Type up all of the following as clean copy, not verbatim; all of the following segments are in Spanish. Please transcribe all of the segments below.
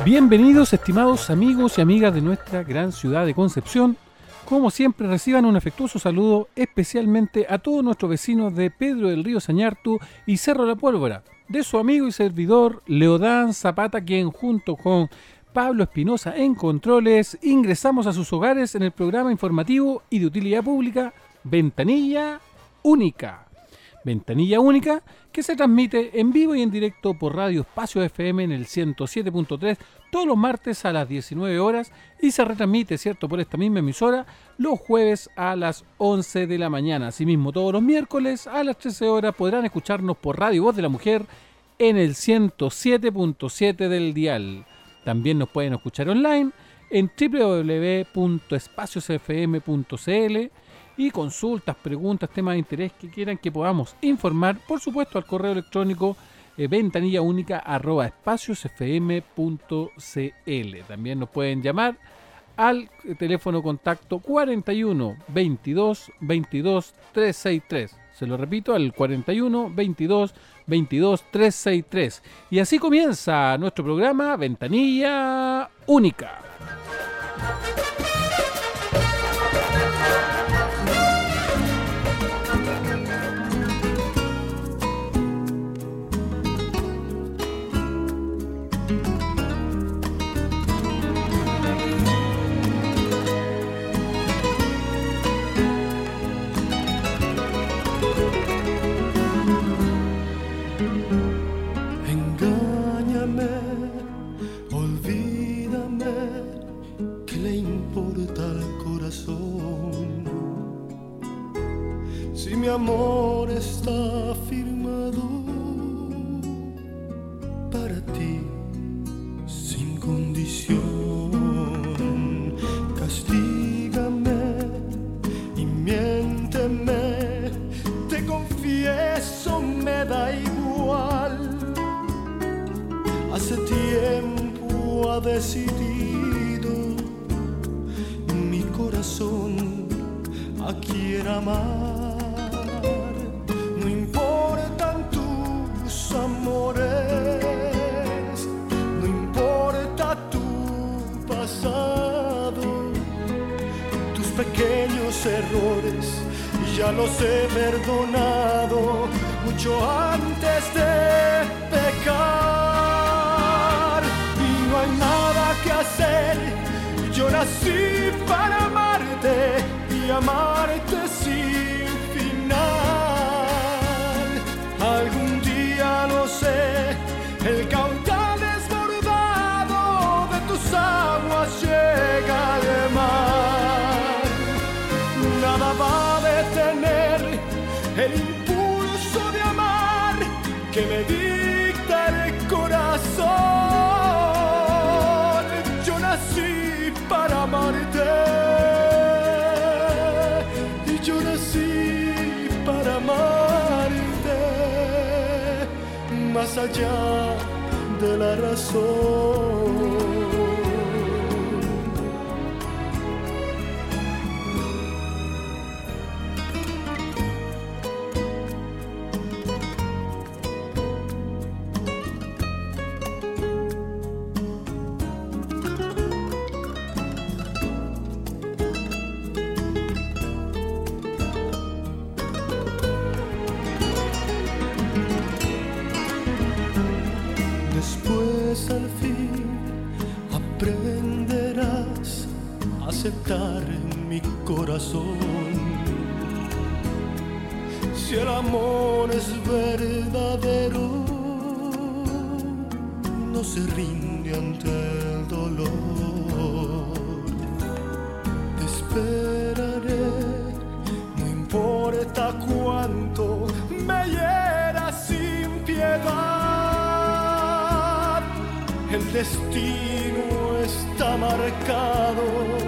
Bienvenidos, estimados amigos y amigas de nuestra gran ciudad de Concepción. Como siempre, reciban un afectuoso saludo especialmente a todos nuestros vecinos de Pedro del Río Sañartu y Cerro La Pólvora, de su amigo y servidor Leodán Zapata, quien junto con Pablo Espinosa en controles ingresamos a sus hogares en el programa informativo y de utilidad pública Ventanilla Única. Ventanilla Única, que se transmite en vivo y en directo por Radio Espacio FM en el 107.3 todos los martes a las 19 horas y se retransmite, ¿cierto?, por esta misma emisora los jueves a las 11 de la mañana. Asimismo, todos los miércoles a las 13 horas podrán escucharnos por Radio Voz de la Mujer en el 107.7 del dial. También nos pueden escuchar online en www.espaciosfm.cl y consultas, preguntas, temas de interés que quieran que podamos informar, por supuesto, al correo electrónico ventanillaúnica@espaciosfm.cl. También nos pueden llamar al teléfono contacto 41 22 22 363. Se lo repito, al 41 22 22 363. Y así comienza nuestro programa Ventanilla Única. Si mi amor está firmado para ti sin condición, castígame y miénteme, te confieso, me da igual. Hace tiempo ha decidido mi corazón a quien amar. No importan tus amores, no importa tu pasado, tus pequeños errores ya los he perdonado mucho antes de pecar. Y no hay nada que hacer, yo nací para amarte y amarte sin final. Algún día, no sé, el caudal desbordado de tus aguas llega al mar. Nada va a detener el impulso de amar que me dicta el corazón. Yo nací para amarte. Yo nací para amarte, más allá de la razón. Al fin aprenderás a aceptar mi corazón. Si el amor es verdadero, no se rinde ante el dolor. Te esperaré, no importa cuánto me hieras sin piedad. El destino está marcado,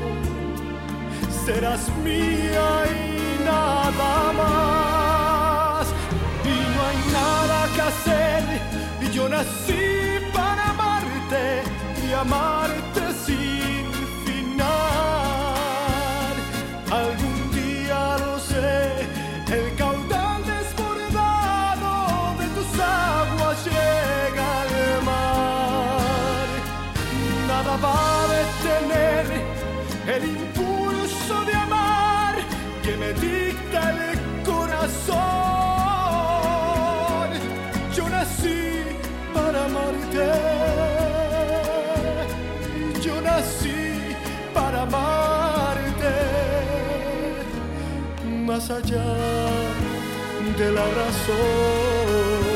serás mía y nada más. Y no hay nada que hacer, y yo nací para amarte y amarte sin final. Algún día, lo sé, el caudal desbordado de tus aguas llega al mar. impulso de amar que me dicta el corazón. Yo nací para amarte, yo nací para amarte, más allá de la razón.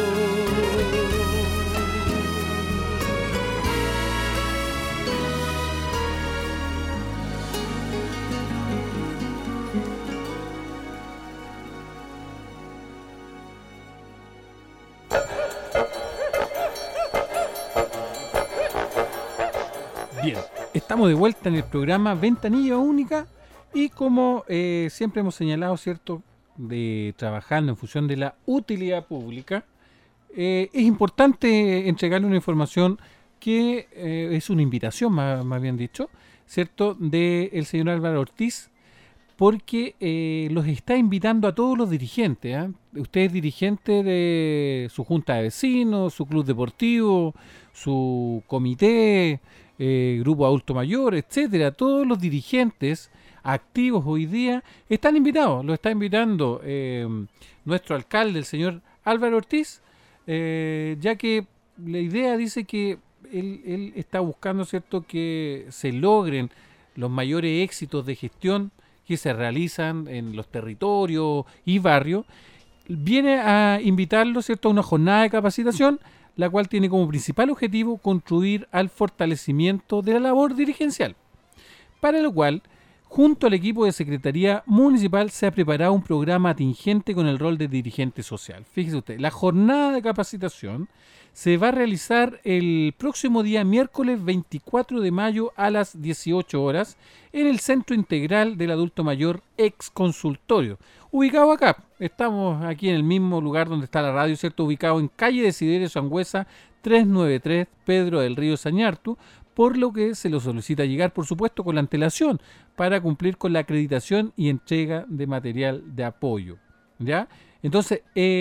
Bien, estamos de vuelta en el programa Ventanilla Única y como siempre hemos señalado, ¿cierto?, de trabajando en función de la utilidad pública, es importante entregarle una información que es una invitación, más bien dicho, ¿cierto?, del señor Álvaro Ortiz, porque los está invitando a todos los dirigentes, ¿eh? Usted es dirigente de su junta de vecinos, su club deportivo, su comité, grupo adulto mayor, etcétera. Todos los dirigentes activos hoy día están invitados. Lo está invitando nuestro alcalde, el señor Álvaro Ortiz, ya que la idea dice que él está buscando, ¿cierto?, que se logren los mayores éxitos de gestión que se realizan en los territorios y barrios. Viene a invitarlo, ¿cierto?, a una jornada de capacitación, la cual tiene como principal objetivo contribuir al fortalecimiento de la labor dirigencial, para lo cual, junto al equipo de Secretaría Municipal, se ha preparado un programa atingente con el rol de dirigente social. Fíjese usted, la jornada de capacitación se va a realizar el próximo día miércoles 24 de mayo a las 18 horas en el Centro Integral del Adulto Mayor Ex Consultorio, ubicado acá. Estamos aquí en el mismo lugar donde está la radio, ¿cierto?, ubicado en calle Desiderio Sangüesa 393, Pedro del Río Sañartu, por lo que se lo solicita llegar, por supuesto, con la antelación para cumplir con la acreditación y entrega de material de apoyo, ¿ya? Entonces,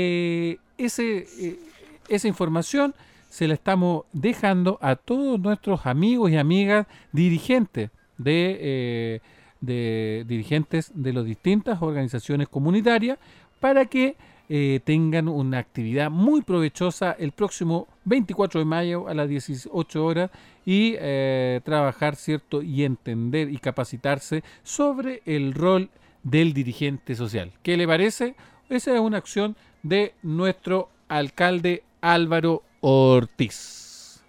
esa información se la estamos dejando a todos nuestros amigos y amigas dirigentes de dirigentes de las distintas organizaciones comunitarias para que tengan una actividad muy provechosa el próximo 24 de mayo a las 18 horas y trabajar, ¿cierto?, y entender y capacitarse sobre el rol del dirigente social. ¿Qué le parece? Esa es una acción de nuestro alcalde Álvaro Ortiz.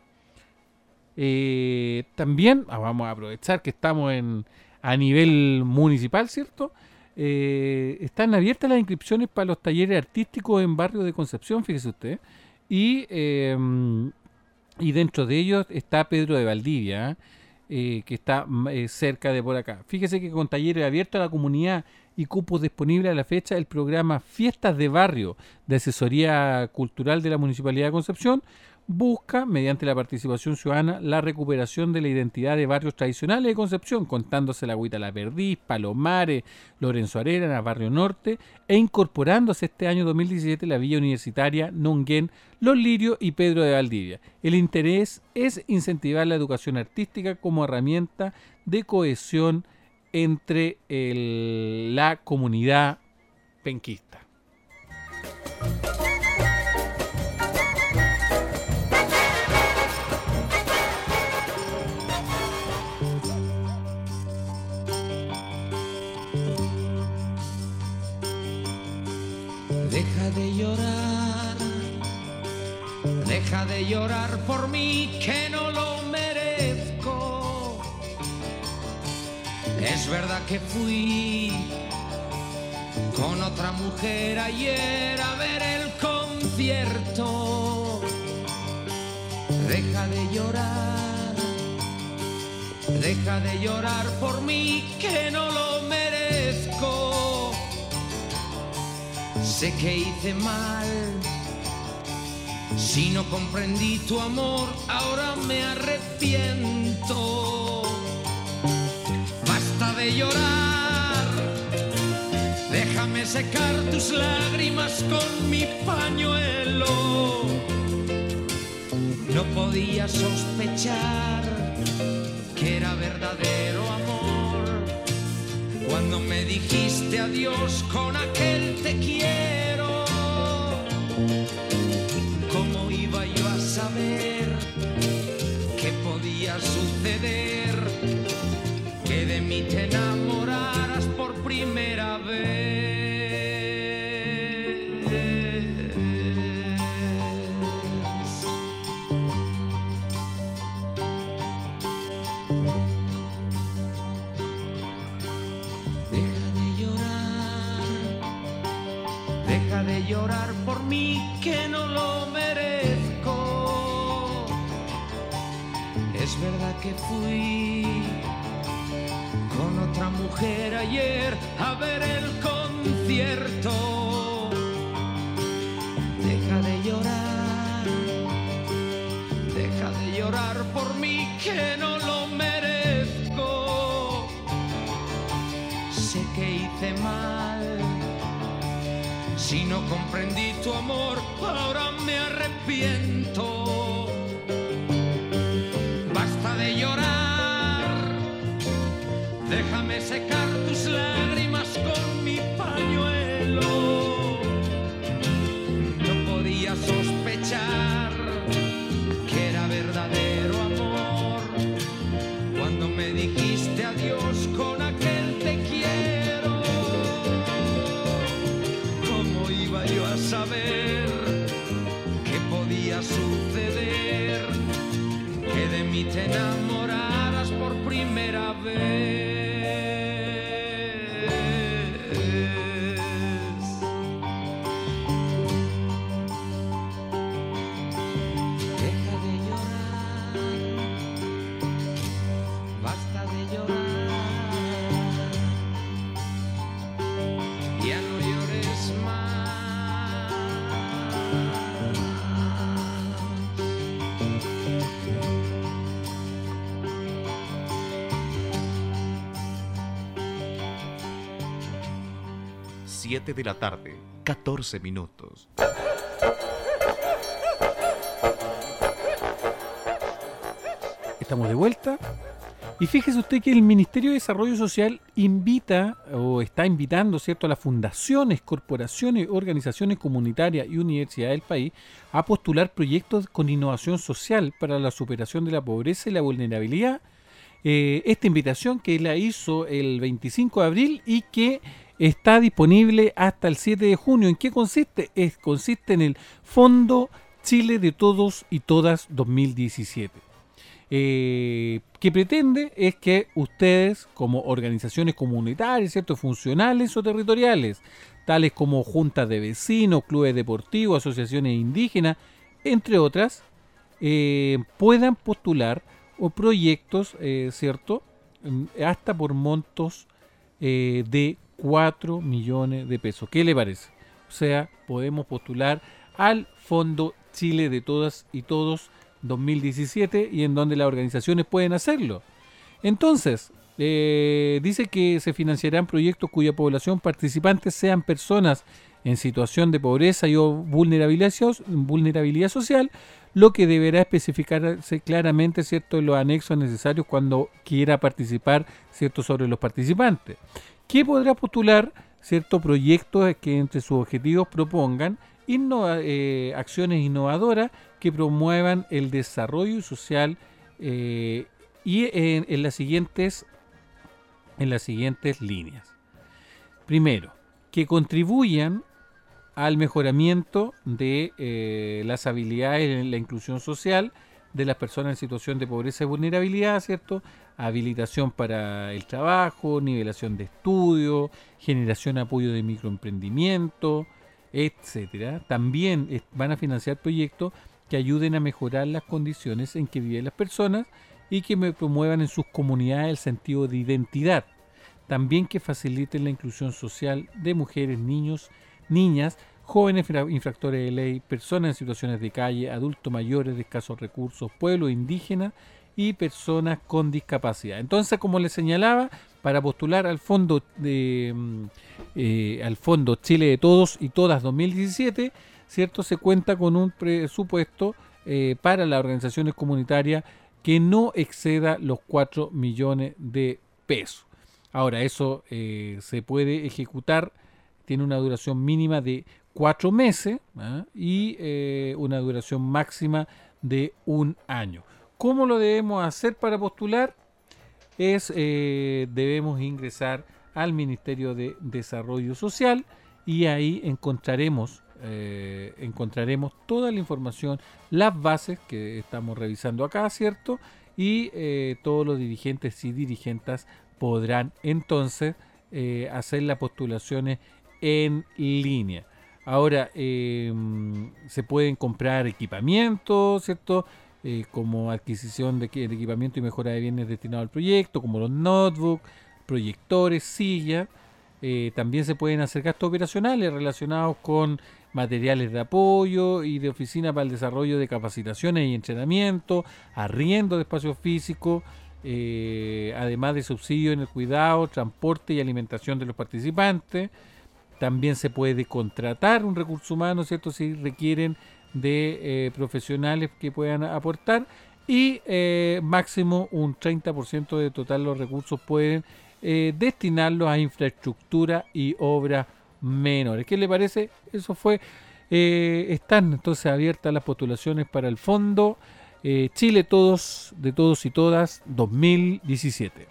También vamos a aprovechar que estamos a nivel municipal, ¿cierto? Están abiertas las inscripciones para los talleres artísticos en Barrio de Concepción, fíjese usted, y dentro de ellos está Pedro de Valdivia, que está cerca de por acá. Fíjese que con talleres abiertos a la comunidad y cupos disponibles a la fecha, el programa Fiestas de Barrio de Asesoría Cultural de la Municipalidad de Concepción busca, mediante la participación ciudadana, la recuperación de la identidad de barrios tradicionales de Concepción, contándose la Agüita La Perdiz, Palomares, Lorenzo Arenas, Barrio Norte, e incorporándose este año 2017 la Villa Universitaria, Nonguén, Los Lirios y Pedro de Valdivia. El interés es incentivar la educación artística como herramienta de cohesión entre la comunidad penquista. Deja de llorar por mí que no lo merezco. Es verdad que fui con otra mujer ayer a ver el concierto. Deja de llorar por mí que no lo merezco. Sé que hice mal, si no comprendí tu amor, ahora me arrepiento. Basta de llorar, déjame secar tus lágrimas con mi pañuelo. No podía sospechar que era verdadero amor Cuando me dijiste adiós con aquel te quiero, ¿cómo iba yo a saber que podía suceder que de mí te enamoraras por primera vez? Deja de llorar por mí que no lo merezco. Es verdad que fui con otra mujer ayer a ver el concierto. Deja de llorar por mí que no lo merezco. Sé que hice mal, si no comprendí tu amor, ahora me arrepiento. Basta de llorar, déjame secar tus lágrimas con mi pañuelo. No podía sospechar que era verdadero amor cuando me dijiste adiós con aquel te quiero. ¿Cómo iba yo a saber que podía suceder que de mí te enamoraras por primera vez? Deja de llorar, basta de llorar, ya no llores más. 7 de la tarde, 14 minutos. Estamos de vuelta. Y fíjese usted que el Ministerio de Desarrollo Social invita o está invitando, ¿cierto?, a las fundaciones, corporaciones, organizaciones comunitarias y universidades del país a postular proyectos con innovación social para la superación de la pobreza y la vulnerabilidad. Esta invitación que la hizo el 25 de abril y que está disponible hasta el 7 de junio. ¿En qué consiste? Consiste en el Fondo Chile de Todos y Todas 2017. Que pretende es que ustedes, como organizaciones comunitarias, ¿cierto?, funcionales o territoriales, tales como juntas de vecinos, clubes deportivos, asociaciones indígenas, entre otras, puedan postular o proyectos, ¿cierto?, hasta por montos de 4 millones de pesos. ¿Qué le parece? O sea, podemos postular al Fondo Chile de Todas y Todos 2017 y en donde las organizaciones pueden hacerlo. Entonces, dice que se financiarán proyectos cuya población participante sean personas en situación de pobreza y o vulnerabilidad social, lo que deberá especificarse claramente, ¿cierto?, en los anexos necesarios cuando quiera participar, ¿cierto?, sobre los participantes. ¿Qué podrá postular? Ciertos proyectos que entre sus objetivos propongan acciones innovadoras que promuevan el desarrollo social y en las siguientes líneas. Primero, que contribuyan al mejoramiento de las habilidades en la inclusión social de las personas en situación de pobreza y vulnerabilidad, ¿cierto? Habilitación para el trabajo, nivelación de estudio, generación de apoyo de microemprendimiento, etcétera. También van a financiar proyectos que ayuden a mejorar las condiciones en que viven las personas y que promuevan en sus comunidades el sentido de identidad. También que faciliten la inclusión social de mujeres, niños, niñas, jóvenes infractores de ley, personas en situaciones de calle, adultos mayores de escasos recursos, pueblos indígenas y personas con discapacidad. Entonces, como les señalaba, para postular al Fondo Chile de Todos y Todas 2017, ¿cierto?, se cuenta con un presupuesto para las organizaciones comunitarias que no exceda los 4 millones de pesos. Ahora, eso se puede ejecutar, tiene una duración mínima de 4 meses y una duración máxima de 1 año. ¿Cómo lo debemos hacer para postular? Debemos ingresar al Ministerio de Desarrollo Social y ahí encontraremos toda la información, las bases que estamos revisando acá, ¿cierto? Y todos los dirigentes y dirigentas podrán entonces hacer las postulaciones en línea. Ahora, se pueden comprar equipamientos, ¿cierto? Como adquisición de equipamiento y mejora de bienes destinados al proyecto, como los notebooks, proyectores, sillas. También se pueden hacer gastos operacionales relacionados con materiales de apoyo y de oficina para el desarrollo de capacitaciones y entrenamiento, arriendo de espacios físicos, además de subsidio en el cuidado, transporte y alimentación de los participantes. También se puede contratar un recurso humano, ¿cierto?, si requieren de profesionales que puedan aportar, y máximo un 30% de total los recursos pueden destinarlos a infraestructura y obras menores. ¿Qué le parece? Eso fue. Están entonces abiertas las postulaciones para el Fondo Chile Todos, de Todos y Todas 2017.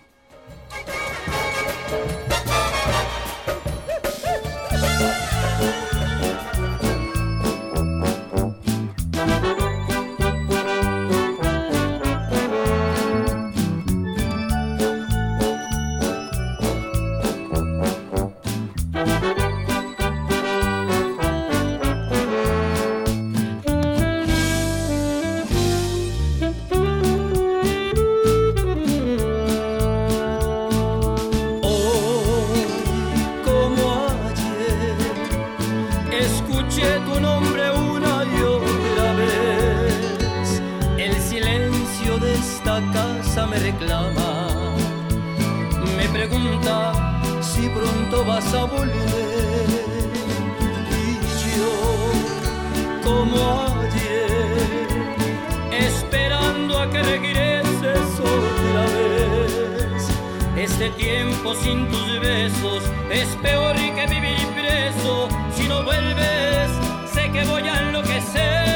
Me reclama, me pregunta si pronto vas a volver, y yo, como ayer, esperando a que regreses otra vez. Este tiempo sin tus besos es peor que vivir preso. Si no vuelves, sé que voy a enloquecer.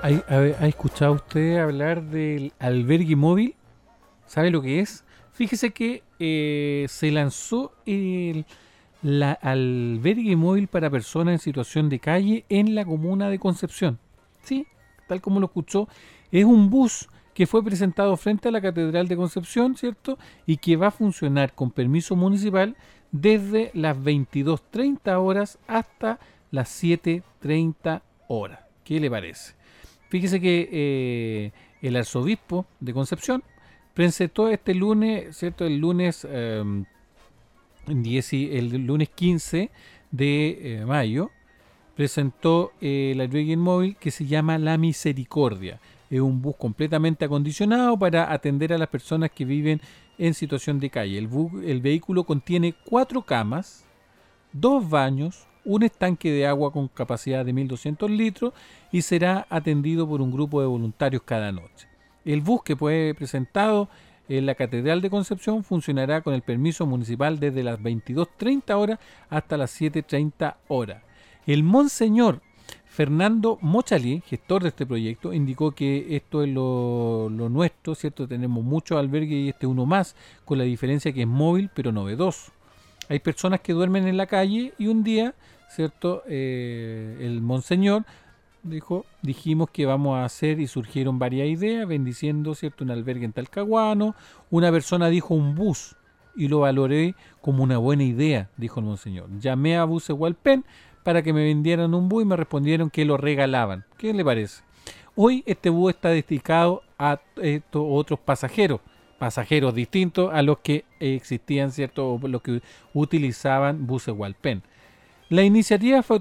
¿Ha escuchado usted hablar del albergue móvil? ¿Sabe lo que es? Fíjese que se lanzó el albergue móvil para personas en situación de calle en la comuna de Concepción. Sí, tal como lo escuchó, es un bus que fue presentado frente a la Catedral de Concepción, ¿cierto? Y que va a funcionar con permiso municipal desde las 22:30 horas hasta las 7:30 horas. ¿Qué le parece? Fíjese que el arzobispo de Concepción presentó este lunes, ¿cierto? El lunes 15 de mayo, presentó el albergue móvil que se llama La Misericordia. Es un bus completamente acondicionado para atender a las personas que viven en situación de calle. El vehículo contiene 4 camas, 2 baños, un estanque de agua con capacidad de 1.200 litros y será atendido por un grupo de voluntarios cada noche. El bus, que fue presentado en la Catedral de Concepción, funcionará con el permiso municipal desde las 22:30 horas hasta las 7:30 horas. El monseñor Fernando Mochalí, gestor de este proyecto, indicó que esto es lo nuestro, ¿cierto? Tenemos muchos albergues y este es uno más, con la diferencia que es móvil pero novedoso. Hay personas que duermen en la calle y un día, ¿cierto? El monseñor dijimos que vamos a hacer, y surgieron varias ideas, bendiciendo, ¿cierto?, un albergue en Talcahuano. Una persona dijo un bus y lo valoré como una buena idea, dijo el monseñor. Llamé a Buses Hualpén para que me vendieran un bus y me respondieron que lo regalaban. ¿Qué le parece? Hoy este bus está dedicado a estos otros pasajeros distintos a los que existían, ¿cierto?, o los que utilizaban Buses Hualpén. La iniciativa fue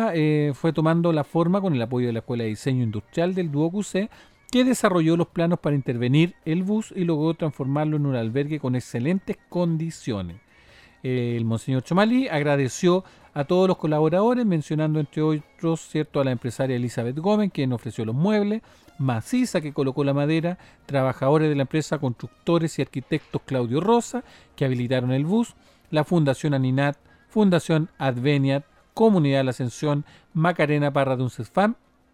tomando la forma con el apoyo de la Escuela de Diseño Industrial del Duoc-UC, que desarrolló los planos para intervenir el bus y logró transformarlo en un albergue con excelentes condiciones. El monseñor Chomalí agradeció a todos los colaboradores, mencionando entre otros, ¿cierto?, a la empresaria Elizabeth Gómez, quien ofreció los muebles, Maciza, que colocó la madera, trabajadores de la empresa, constructores y arquitectos Claudio Rosa, que habilitaron el bus, la Fundación Aninat, Fundación Adveniat, Comunidad de la Ascensión, Macarena Parra de Uncefam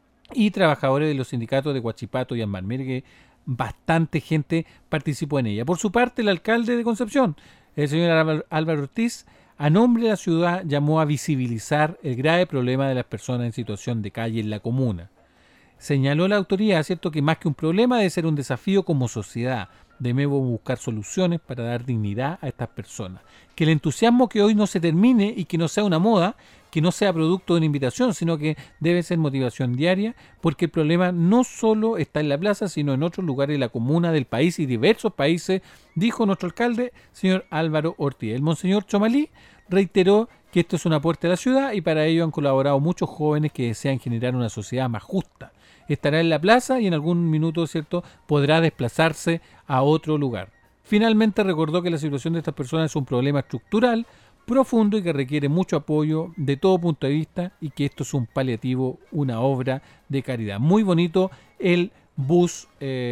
y trabajadores de los sindicatos de Huachipato y Ambar. Mire que bastante gente participó en ella. Por su parte, el alcalde de Concepción, el señor Álvaro Ortiz, a nombre de la ciudad, llamó a visibilizar el grave problema de las personas en situación de calle en la comuna. Señaló la autoridad, ¿cierto?, que más que un problema debe ser un desafío como sociedad. Debemos buscar soluciones para dar dignidad a estas personas. Que el entusiasmo que hoy no se termine y que no sea una moda, que no sea producto de una invitación, sino que debe ser motivación diaria, porque el problema no solo está en la plaza, sino en otros lugares de la comuna, del país y diversos países, dijo nuestro alcalde, señor Álvaro Ortiz. El monseñor Chomalí reiteró que esto es un aporte a la ciudad y para ello han colaborado muchos jóvenes que desean generar una sociedad más justa. Estará en la plaza y en algún minuto, ¿cierto?, podrá desplazarse a otro lugar. Finalmente recordó que la situación de estas personas es un problema estructural, profundo y que requiere mucho apoyo de todo punto de vista y que esto es un paliativo, una obra de caridad. Muy bonito el bus,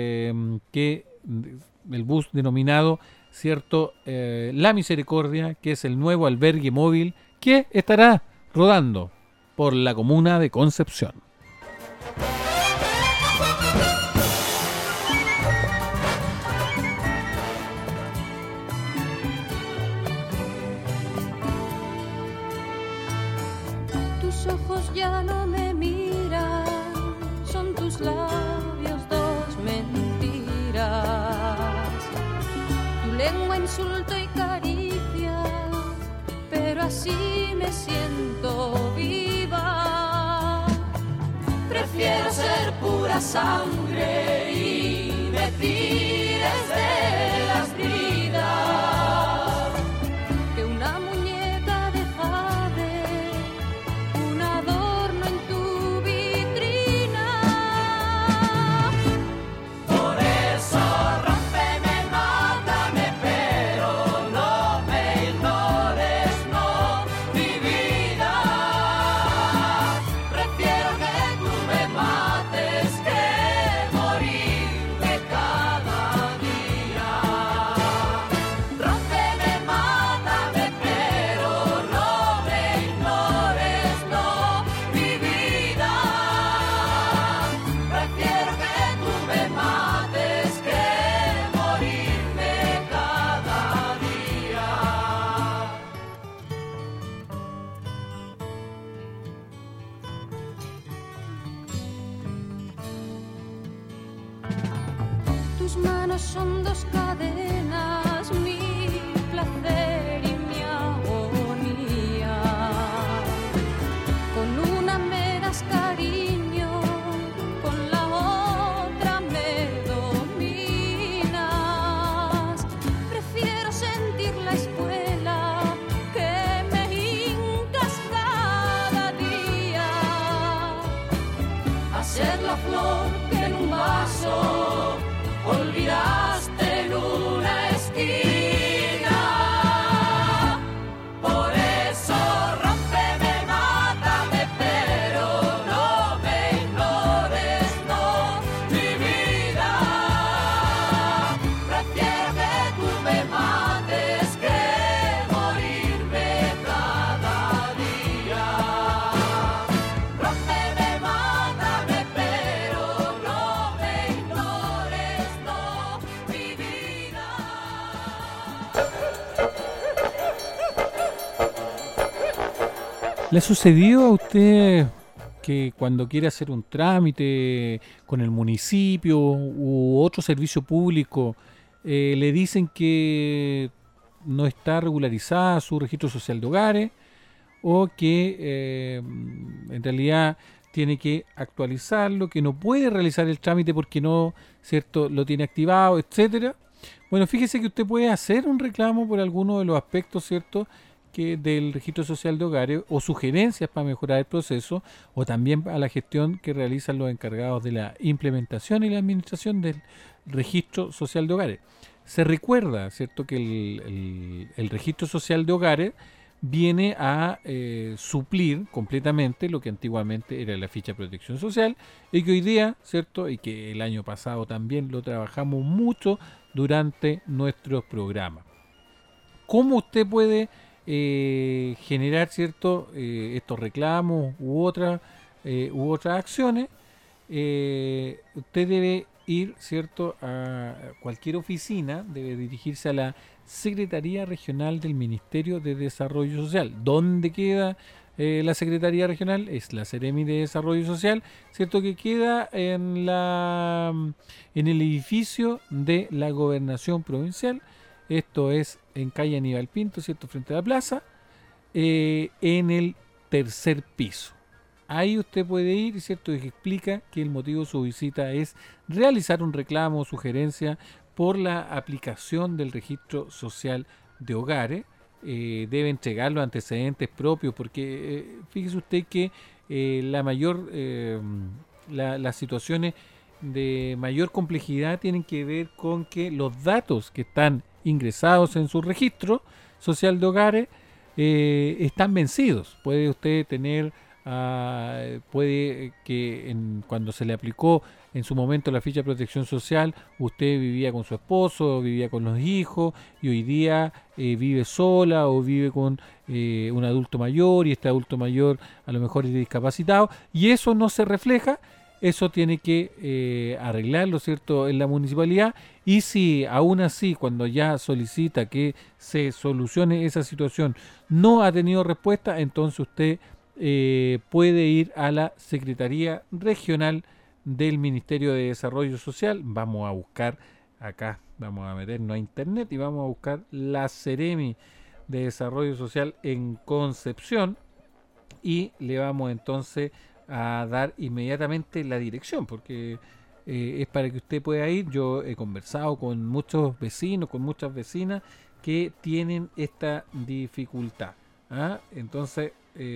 el bus denominado, ¿cierto?, La Misericordia, que es el nuevo albergue móvil que estará rodando por la comuna de Concepción. Tus ojos ya no me miran, son tus labios dos mentiras. Tu lengua insulto y caricia, pero así me siento viva. Prefiero ser pura sangre y me tires de las vidas que una muñeca de jade, un adorno en tu vitrina. Por eso rómpeme, mátame, pero no me ignores, no, mi vida. Prefiero que tú me mates que morirme cada tus manos son dos cadenas, mi placer y mi agonía. Con una me das cariño, con la otra me dominas. Prefiero sentir la espuela que me hincas cada día, a ser la flor que en un vaso olvidaste en una esquina. Por eso rómpeme, mátame, pero no me ignores, no, mi vida. Prefiero que tú me mates que morirme cada día. Rómpeme, mátame, pero no me ignores, no, mi vida. ¿Le ha sucedido a usted que cuando quiere hacer un trámite con el municipio u otro servicio público le dicen que no está regularizada su registro social de hogares o que en realidad tiene que actualizarlo, que no puede realizar el trámite porque no, cierto, lo tiene activado, etcétera? Bueno, fíjese que usted puede hacer un reclamo por alguno de los aspectos, cierto, que del registro social de hogares o sugerencias para mejorar el proceso, o también a la gestión que realizan los encargados de la implementación y la administración del registro social de hogares. Se recuerda, cierto, que el registro social de hogares viene a suplir completamente lo que antiguamente era la ficha de protección social y que hoy día, cierto, y que el año pasado también lo trabajamos mucho durante nuestros programas. ¿Cómo usted puede generar, cierto, estos reclamos u otras acciones? Usted debe ir, cierto, a cualquier oficina, debe dirigirse a la Secretaría Regional del Ministerio de Desarrollo Social. ¿Dónde queda la Secretaría Regional? Es la Seremi de Desarrollo Social, cierto, que queda en el edificio de la Gobernación Provincial. Esto es en calle Aníbal Pinto, cierto, frente a la plaza, en el tercer piso. Ahí usted puede ir, cierto, y explica que el motivo de su visita es realizar un reclamo o sugerencia por la aplicación del registro social de hogares. Debe entregar los antecedentes propios, porque fíjese usted que las situaciones de mayor complejidad tienen que ver con que los datos que están ingresados en su registro social de hogares están vencidos. Puede usted tener, puede que cuando se le aplicó en su momento la ficha de protección social, usted vivía con su esposo, vivía con los hijos, y hoy día vive sola o vive con un adulto mayor, y este adulto mayor a lo mejor es discapacitado, y eso no se refleja. Eso tiene que arreglarlo, ¿cierto?, en la municipalidad, y si aún así, cuando ya solicita que se solucione esa situación, no ha tenido respuesta, entonces usted puede ir a la Secretaría Regional del Ministerio de Desarrollo Social. Vamos a buscar acá, vamos a meternos a internet y vamos a buscar la Seremi de Desarrollo Social en Concepción, y le vamos entonces a dar inmediatamente la dirección, porque es para que usted pueda ir. Yo he conversado con muchos vecinos, con muchas vecinas que tienen esta dificultad. Entonces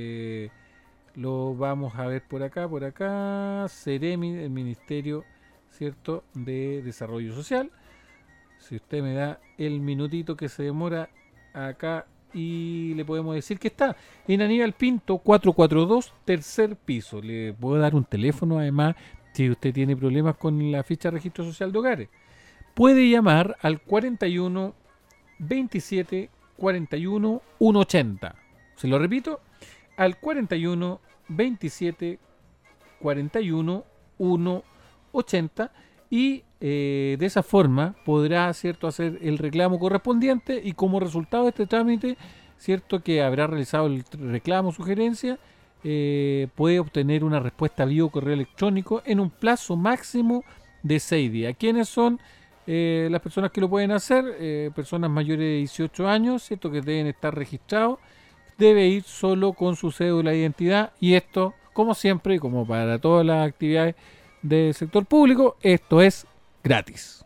lo vamos a ver por acá, Seremi, el Ministerio, cierto, de Desarrollo Social. Si usted me da el minutito que se demora acá, y le podemos decir que está en Aníbal Pinto 442, tercer piso. Le puedo dar un teléfono, además, si usted tiene problemas con la ficha de registro social de hogares. Puede llamar al 41 27 41 180. Se lo repito, al 41 27 41 180, y de esa forma podrá, cierto, hacer el reclamo correspondiente, y como resultado de este trámite, cierto, que habrá realizado el reclamo o sugerencia, puede obtener una respuesta vía correo electrónico en un plazo máximo de 6 días. ¿Quiénes son Las personas que lo pueden hacer, personas mayores de 18 años, ¿cierto? Que deben estar registrados, debe ir solo con su cédula de identidad, y esto, como siempre, y como para todas las actividades del sector público, esto es gratis.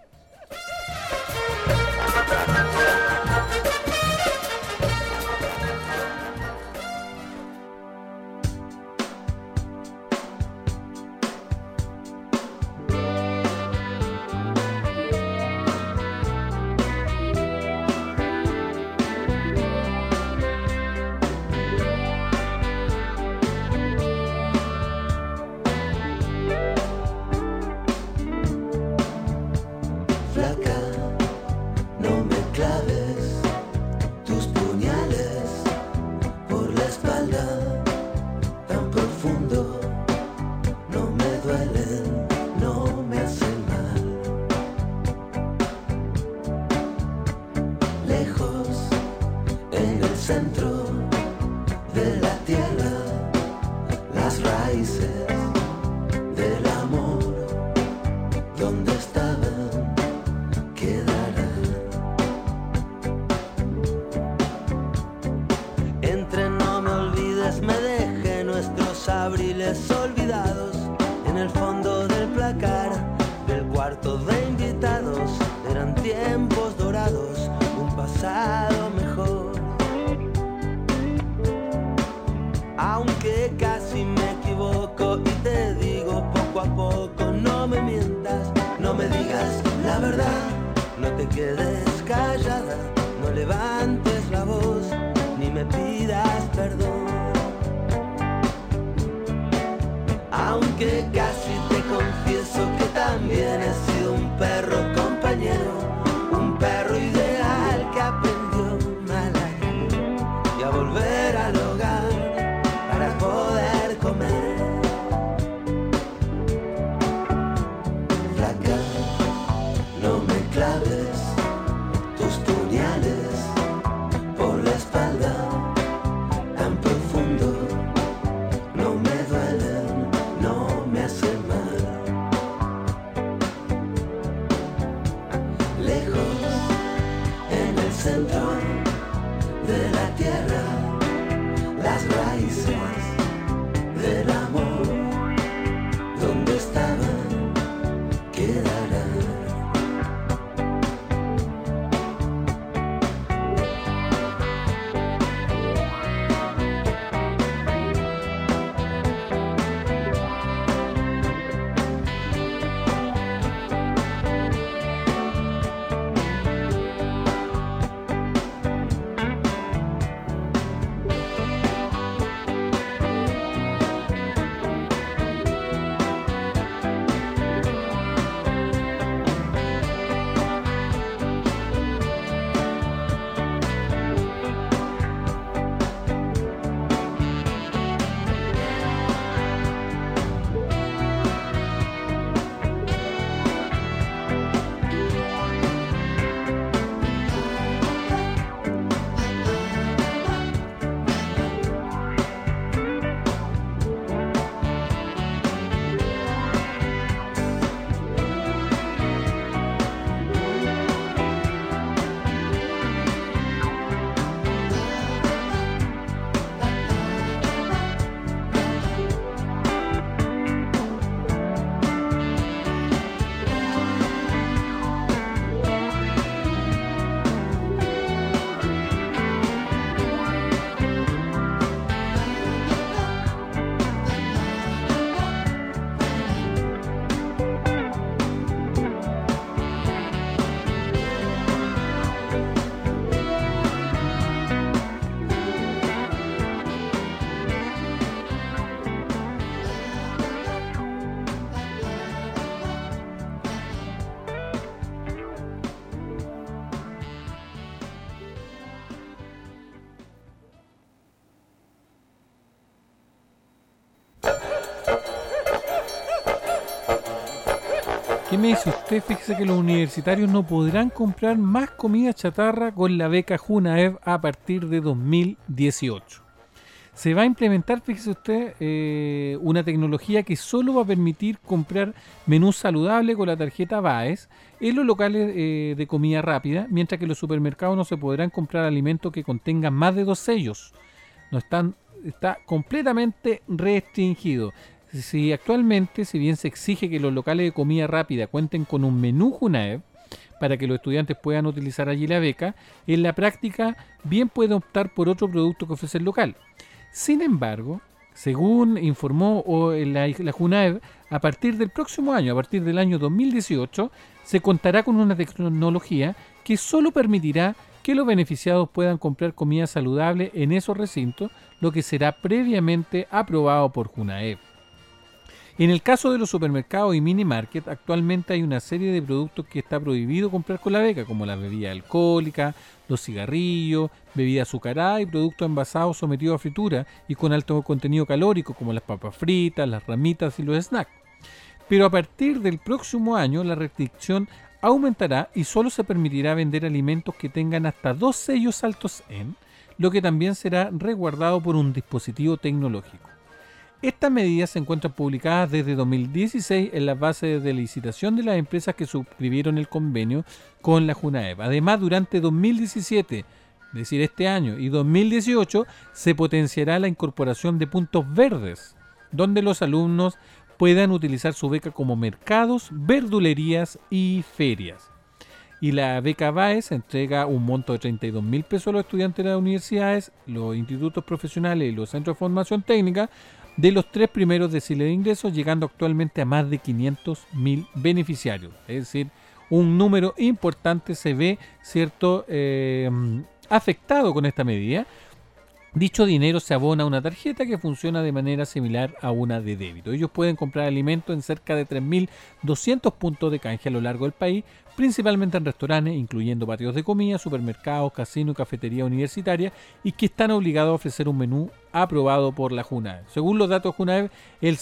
¿Qué me dice usted? Fíjese que los universitarios no podrán comprar más comida chatarra con la beca Junaev a partir de 2018. Se va a implementar, fíjese usted, una tecnología que solo va a permitir comprar menús saludables con la tarjeta Baez en los locales de comida rápida, mientras que en los supermercados no se podrán comprar alimentos que contengan más de 2 sellos. Está completamente restringido. Si actualmente, si bien se exige que los locales de comida rápida cuenten con un menú Junaev para que los estudiantes puedan utilizar allí la beca, en la práctica bien pueden optar por otro producto que ofrece el local. Sin embargo, según informó la Junaev, a partir del próximo año, a partir del año 2018, se contará con una tecnología que solo permitirá que los beneficiados puedan comprar comida saludable en esos recintos, lo que será previamente aprobado por Junaev. En el caso de los supermercados y mini market, actualmente hay una serie de productos que está prohibido comprar con la beca, como las bebidas alcohólicas, los cigarrillos, bebidas azucaradas y productos envasados sometidos a fritura y con alto contenido calórico, como las papas fritas, las ramitas y los snacks. Pero a partir del próximo año la restricción aumentará y solo se permitirá vender alimentos que tengan hasta 2 sellos altos en, lo que también será resguardado por un dispositivo tecnológico. Estas medidas se encuentran publicadas desde 2016 en las bases de licitación de las empresas que suscribieron el convenio con la Junaev. Además, durante 2017, es decir, este año, y 2018, se potenciará la incorporación de puntos verdes, donde los alumnos puedan utilizar su beca como mercados, verdulerías y ferias. Y la beca Baez entrega un monto de 32.000 pesos a los estudiantes de las universidades, los institutos profesionales y los centros de formación técnica de los 3 primeros deciles de ingresos, llegando actualmente a más de 500.000 beneficiarios. Es decir, un número importante se ve, ¿cierto?, afectado con esta medida. Dicho dinero se abona a una tarjeta que funciona de manera similar a una de débito. Ellos pueden comprar alimentos en cerca de 3.200 puntos de canje a lo largo del país, principalmente en restaurantes, incluyendo patios de comida, supermercados, casinos y cafeterías universitarias, y que están obligados a ofrecer un menú aprobado por la Junaev. Según los datos de Junaev, el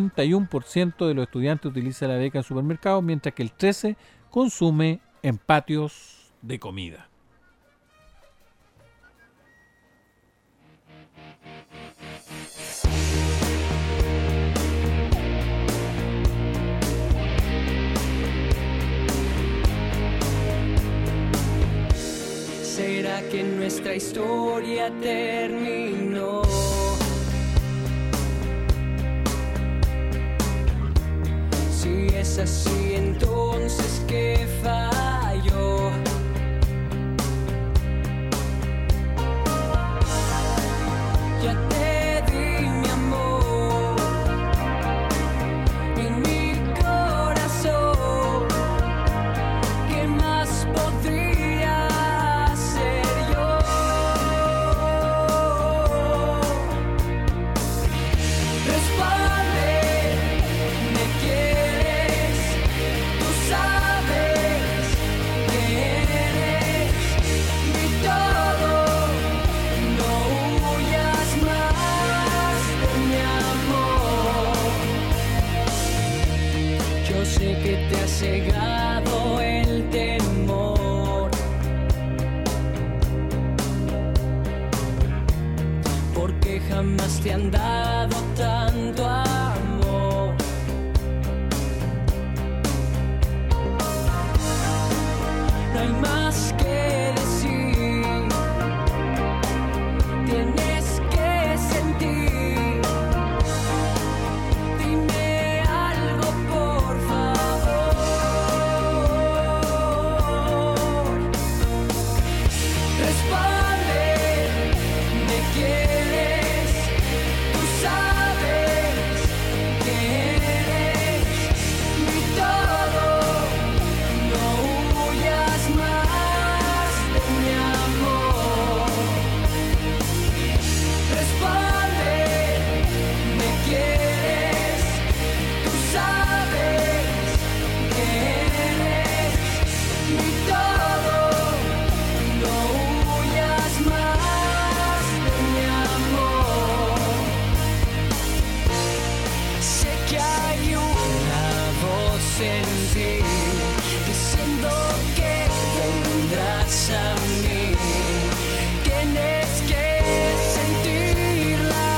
51% de los estudiantes utiliza la beca en supermercados, mientras que el 13% consume en patios de comida. ¿Será que nuestra historia terminó? Si es así, entonces ¿qué falló? Ya te di mi amor y mi corazón. ¿Qué más podría hacer yo? Responde, ¿me quieres? Tú sabes que eres mi todo. No huyas más de mi amor. Yo sé que te ha cegado el temor, porque jamás te han dado tanto amor. No hay más que decir, tienes que sentir. Dime algo, por favor. Responde, ¿me quieres? Tú sabes que eres mi todo. No huyas más de mi amor. Responde, ¿me quieres? Tú sabes que eres mi todo. No huyas más de mi amor. Sé que hay una voz en ti diciendo que vendrás a mí. Tienes que sentirla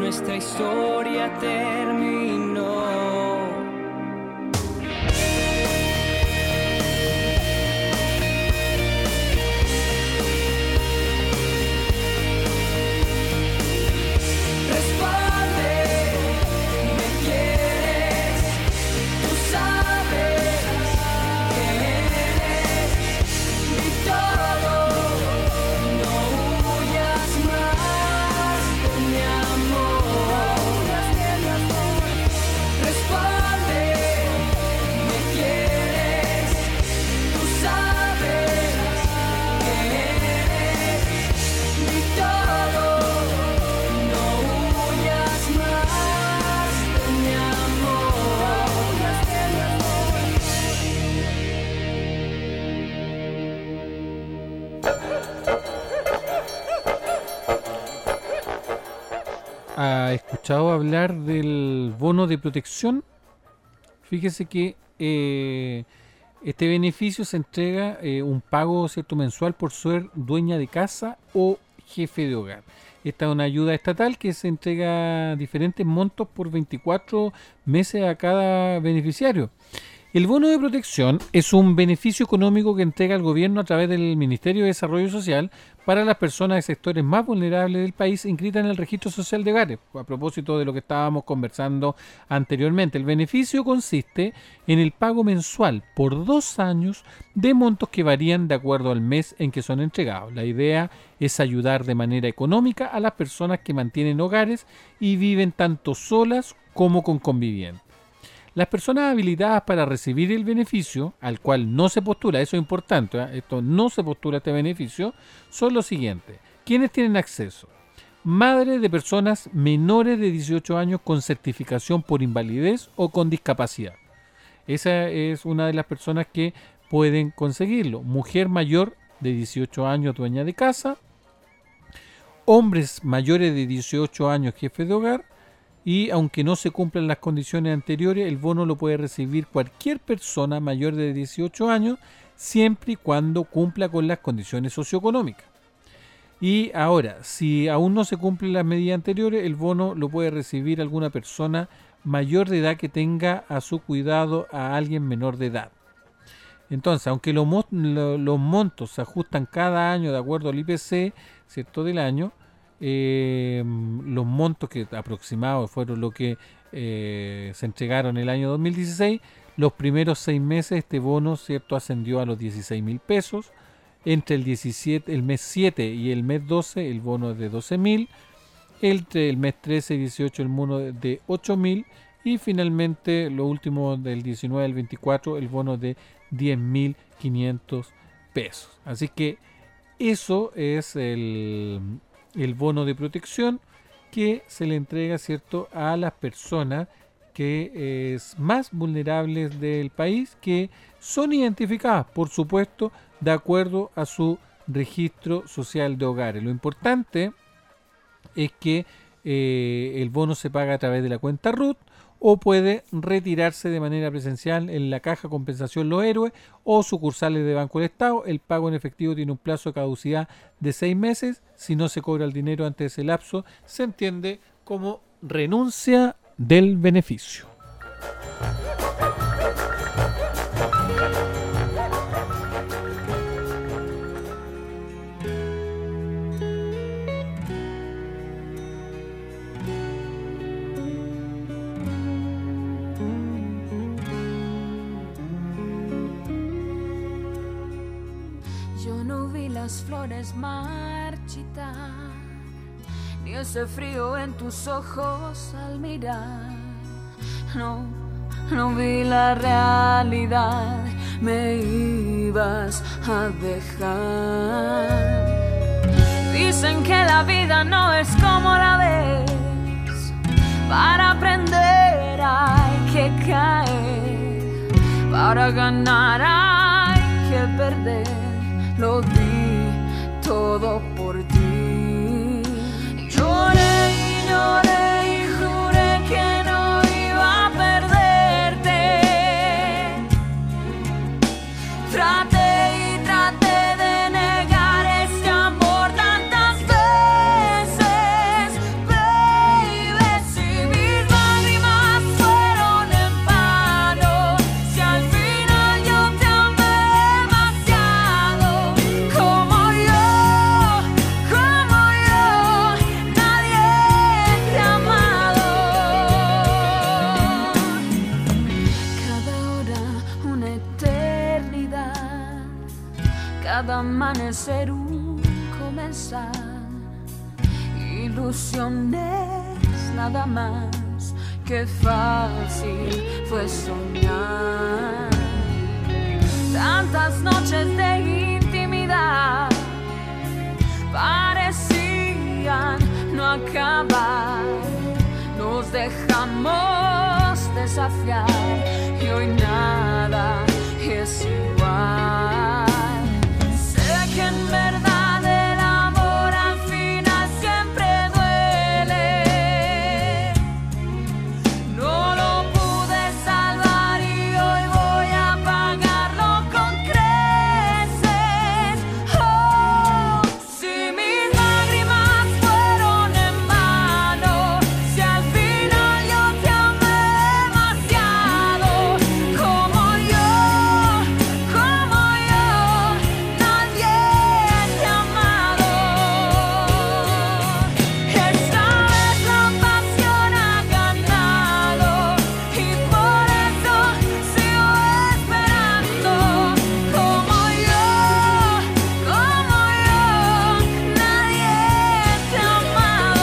nuestra historia terminó. ¿Ha escuchado hablar del bono de protección? Fíjese que este beneficio se entrega un pago, ¿cierto?, mensual por ser dueña de casa o jefe de hogar. Esta es una ayuda estatal que se entrega diferentes montos por 24 meses a cada beneficiario. El bono de protección es un beneficio económico que entrega el gobierno a través del Ministerio de Desarrollo Social para las personas de sectores más vulnerables del país inscritas en el Registro Social de Hogares. A propósito de lo que estábamos conversando anteriormente, el beneficio consiste en el pago mensual por 2 años de montos que varían de acuerdo al mes en que son entregados. La idea es ayudar de manera económica a las personas que mantienen hogares y viven tanto solas como con convivientes. Las personas habilitadas para recibir el beneficio, al cual no se postula, eso es importante, esto no se postula este beneficio, son los siguientes. ¿Quiénes tienen acceso? Madres de personas menores de 18 años con certificación por invalidez o con discapacidad. Esa es una de las personas que pueden conseguirlo. Mujer mayor de 18 años, dueña de casa. Hombres mayores de 18 años, jefes de hogar. Y aunque no se cumplan las condiciones anteriores, el bono lo puede recibir cualquier persona mayor de 18 años, siempre y cuando cumpla con las condiciones socioeconómicas. Y ahora, si aún no se cumplen las medidas anteriores, el bono lo puede recibir alguna persona mayor de edad que tenga a su cuidado a alguien menor de edad. Entonces, aunque los montos se ajustan cada año de acuerdo al IPC, ¿cierto?, del año, los montos que aproximados fueron lo que se entregaron el año 2016, los primeros 6 meses este bono, ¿cierto?, ascendió a los 16.000 pesos. Entre el mes 7 y el mes 12 el bono es de 12.000, entre el mes 13 y 18 el bono de 8.000 y finalmente lo último del 19 al 24 el bono de 10.500 pesos. Así que eso es el bono de protección que se le entrega, ¿cierto?, a las personas que es más vulnerables del país, que son identificadas, por supuesto, de acuerdo a su registro social de hogares. Lo importante es que el bono se paga a través de la cuenta RUT o puede retirarse de manera presencial en la Caja Compensación Los Héroes o sucursales de Banco del Estado. El pago en efectivo tiene un plazo de caducidad de 6 meses. Si no se cobra el dinero antes de ese lapso, se entiende como renuncia del beneficio. Yo no vi las flores marchitar, ni ese frío en tus ojos al mirar. No vi la realidad, me ibas a dejar. Dicen que la vida no es como la ves, para aprender hay que caer, para ganar hay que perder. Lo di todo por ti. Lloré y lloré y juré que no iba a perderte. Traté y traté de negar este amor tantas veces, baby. cada amanecer un comenzar. Ilusiones nada más, que fácil fue soñar. Tantas noches de intimidad parecían no acabar. Nos dejamos desafiar y hoy nada es igual. Sé que en verdad el amor al final siempre duele. No lo pude salvar y hoy voy a pagarlo con creces. Oh, si mis lágrimas fueron en vano, si al final yo te amé demasiado, como yo, nadie te ha amado. Esta vez la pasión ha ganado y por eso sigo esperando, como yo, nadie te ha amado.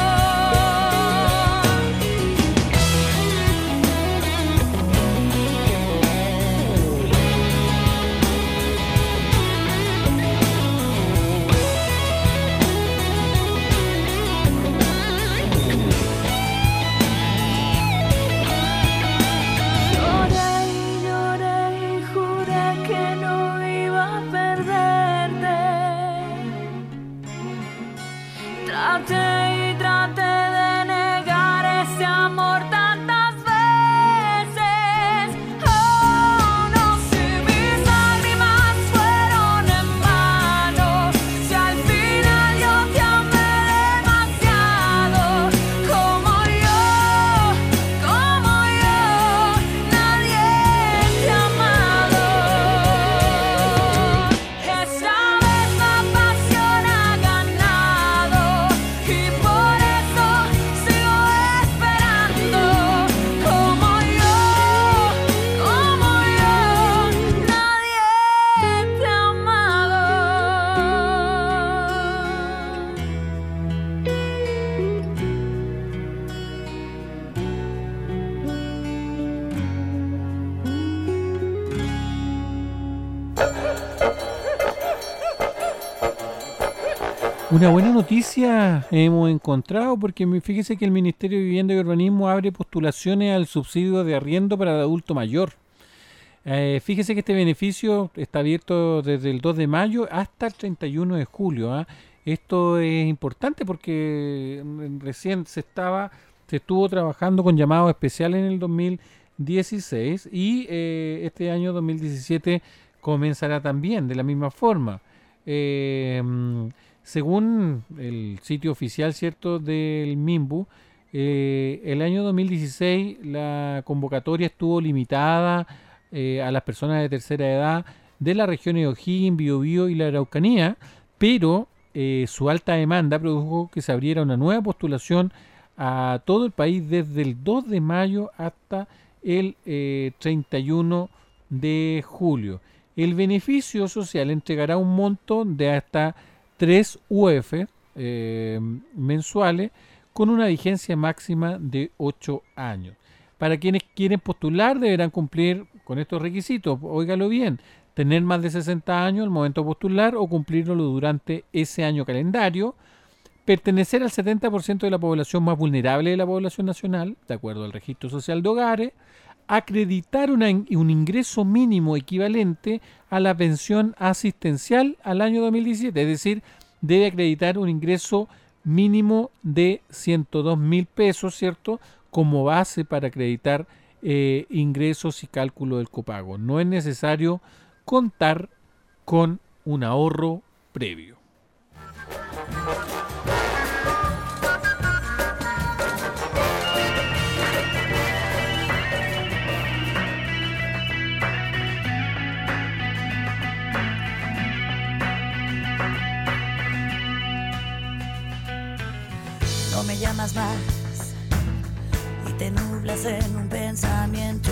Lloré y juré que no iba a perderte. Traté de negar ese amor tantas veces. Oh, no, si mis lágrimas fueron en vano, si al final yo te amé demasiado, como yo, nadie te ha amado. Esta vez la pasión ha ganado y por eso sigo esperando, como yo, nadie te ha amado. Una buena noticia hemos encontrado porque fíjese que el Ministerio de Vivienda y Urbanismo abre postulaciones al subsidio de arriendo para el adulto mayor. Fíjese que este beneficio está abierto desde el 2 de mayo hasta el 31 de julio. ¿Ah? Esto es importante porque recién se estuvo trabajando con llamados especiales en el 2016 y este año 2017 comenzará también de la misma forma. Según el sitio oficial, ¿cierto?, del MIMBU, el año 2016 la convocatoria estuvo limitada a las personas de tercera edad de las regiones de O'Higgins, Biobío y la Araucanía, pero su alta demanda produjo que se abriera una nueva postulación a todo el país desde el 2 de mayo hasta el 31 de julio. El beneficio social entregará un monto de hasta 3 UF mensuales con una vigencia máxima de 8 años. Para quienes quieren postular deberán cumplir con estos requisitos. Óigalo bien, tener más de 60 años al momento de postular o cumplirlo durante ese año calendario, pertenecer al 70% de la población más vulnerable de la población nacional, de acuerdo al Registro Social de Hogares, acreditar un ingreso mínimo equivalente a la pensión asistencial al año 2017, es decir, debe acreditar un ingreso mínimo de 102.000 pesos, ¿cierto?, como base para acreditar ingresos y cálculo del copago. No es necesario contar con un ahorro previo. No me llamas más y te nublas en un pensamiento.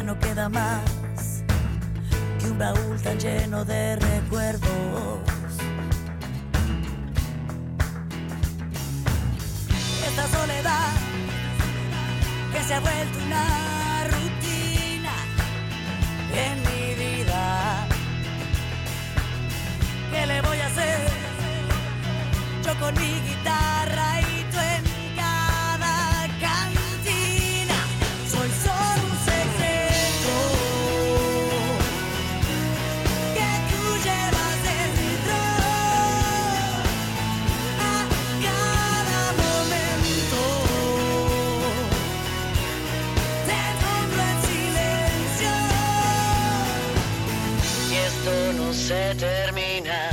no queda más que un baúl tan lleno de recuerdos. Esta soledad que se ha vuelto una rutina en mi vida. ¿Qué le voy a hacer? Yo con mi guitarra y tú en cada cantina. Soy solo un secreto que tú llevas dentro. A cada momento te nombro en silencio. Y esto no se termina.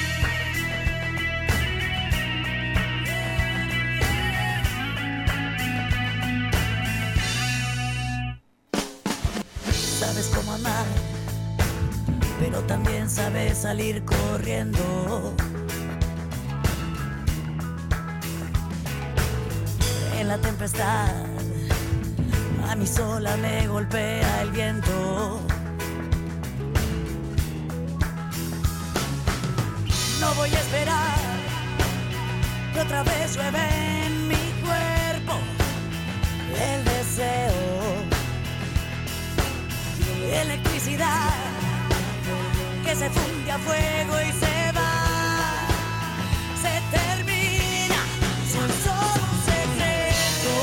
Sabes cómo amar, pero también sabes salir corriendo. En la tempestad, a mí sola me golpea el viento. No voy a esperar que otra vez llueve en mi cuerpo el deseo. Electricidad que se funde a fuego y se va, se termina. Soy solo un secreto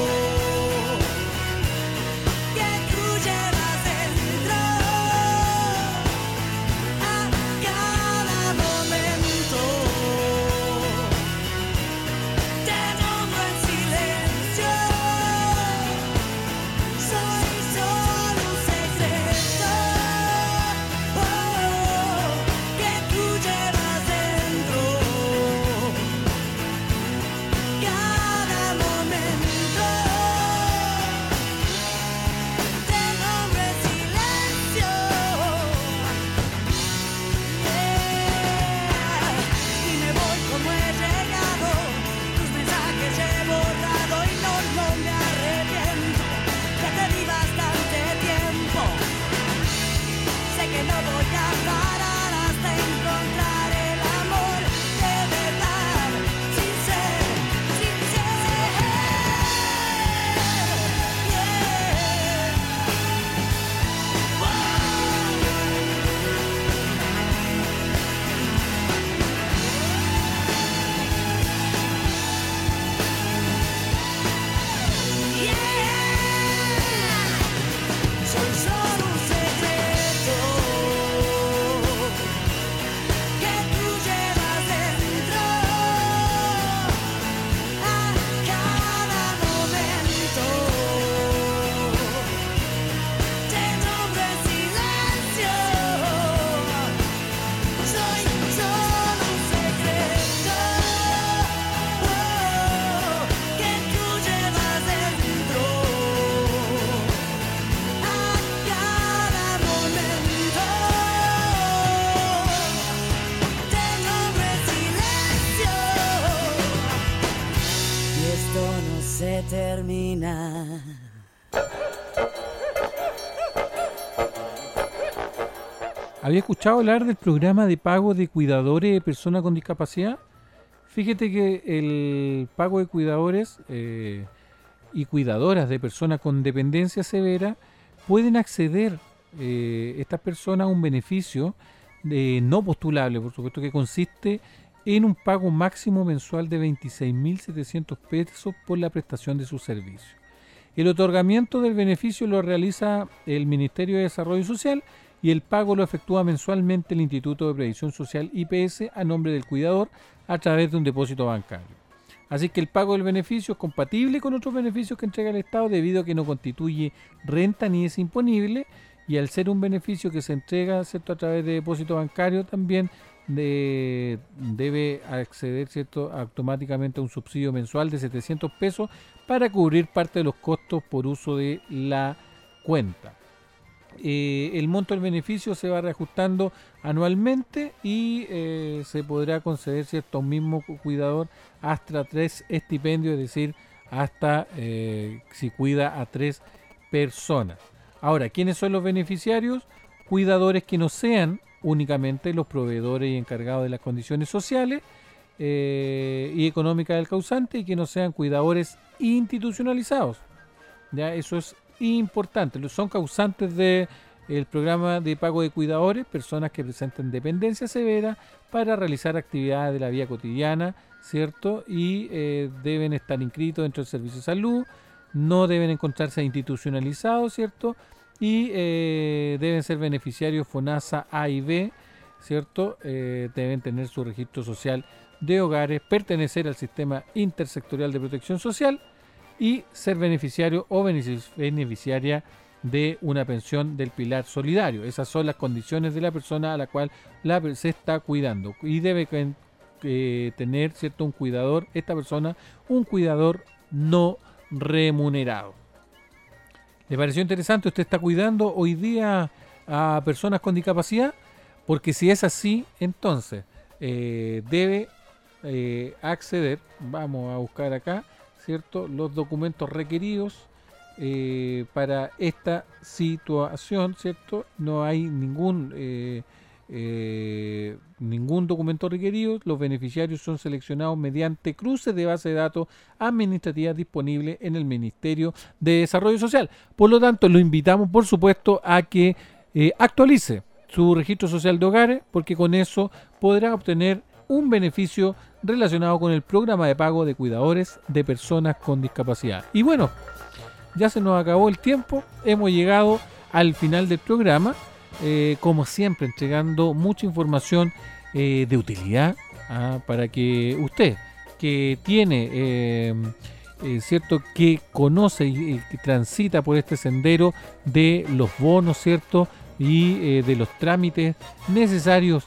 que tú llevas dentro. A cada momento te nombro en silencio. Soy solo un secreto que tú llevas dentro. Cada momento te nombro en silencio. Y me voy como he llegado. Tus mensajes he borrado y no me arrepiento. Ya te di bastante tiempo. Sé que no voy a parar hasta encontrar el amor de verdad, sincero. Soy solo un secreto que tú llevas dentro. A cada momento te nombro en silencio. Soy solo un secreto que tú llevas dentro. A cada momento te nombro en silencio. Y esto no se termina. ¿Había escuchado hablar del programa de pago de cuidadores de personas con discapacidad? Fíjate que el pago de cuidadores y cuidadoras de personas con dependencia severa pueden acceder estas personas a un beneficio no postulable, por supuesto, que consiste en un pago máximo mensual de 26.700 pesos por la prestación de sus servicios. El otorgamiento del beneficio lo realiza el Ministerio de Desarrollo Social y el pago lo efectúa mensualmente el Instituto de Previsión Social IPS a nombre del cuidador a través de un depósito bancario. Así que el pago del beneficio es compatible con otros beneficios que entrega el Estado debido a que no constituye renta ni es imponible, y al ser un beneficio que se entrega, ¿cierto?, a través de depósito bancario, también debe acceder, ¿cierto?, automáticamente a un subsidio mensual de 700 pesos para cubrir parte de los costos por uso de la cuenta. El monto del beneficio se va reajustando anualmente y se podrá conceder, ¿cierto?, a un mismo cuidador hasta 3 estipendios, es decir, hasta si cuida a 3 personas. Ahora, ¿quiénes son los beneficiarios? Cuidadores que no sean únicamente los proveedores y encargados de las condiciones sociales y económicas del causante, y que no sean cuidadores institucionalizados. Ya, eso es importante. Son causantes del programa de pago de cuidadores personas que presenten dependencia severa para realizar actividades de la vida cotidiana, ¿cierto? Y deben estar inscritos dentro del servicio de salud, no deben encontrarse institucionalizados, ¿cierto? Y deben ser beneficiarios FONASA A y B, ¿cierto? Deben tener su registro social de hogares, pertenecer al sistema intersectorial de protección social y ser beneficiario o beneficiaria de una pensión del pilar solidario. Esas son las condiciones de la persona a la cual se está cuidando. Y debe tener, ¿cierto?, un cuidador, esta persona, un cuidador no remunerado. ¿Le pareció interesante? ¿Usted está cuidando hoy día a personas con discapacidad? Porque si es así, entonces debe acceder, vamos a buscar acá, ¿cierto?, los documentos requeridos para esta situación, ¿cierto? No hay ningún documento requerido. Los beneficiarios son seleccionados mediante cruces de base de datos administrativas disponibles en el Ministerio de Desarrollo Social. Por lo tanto, lo invitamos, por supuesto, a que actualice su registro social de hogares, porque con eso podrá obtener un beneficio relacionado con el programa de pago de cuidadores de personas con discapacidad. Y bueno, ya se nos acabó el tiempo, hemos llegado al final del programa, como siempre entregando mucha información de utilidad para que usted, que tiene, cierto, que conoce y que transita por este sendero de los bonos, cierto, y de los trámites necesarios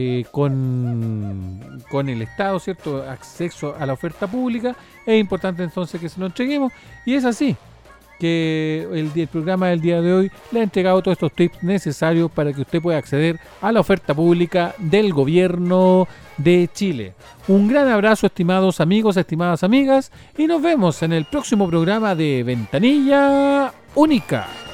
con el Estado, cierto, acceso a la oferta pública, es importante entonces que se lo entreguemos, y es así que el programa del día de hoy le ha entregado todos estos tips necesarios para que usted pueda acceder a la oferta pública del gobierno de Chile. Un gran abrazo, estimados amigos, estimadas amigas, y nos vemos en el próximo programa de Ventanilla Única.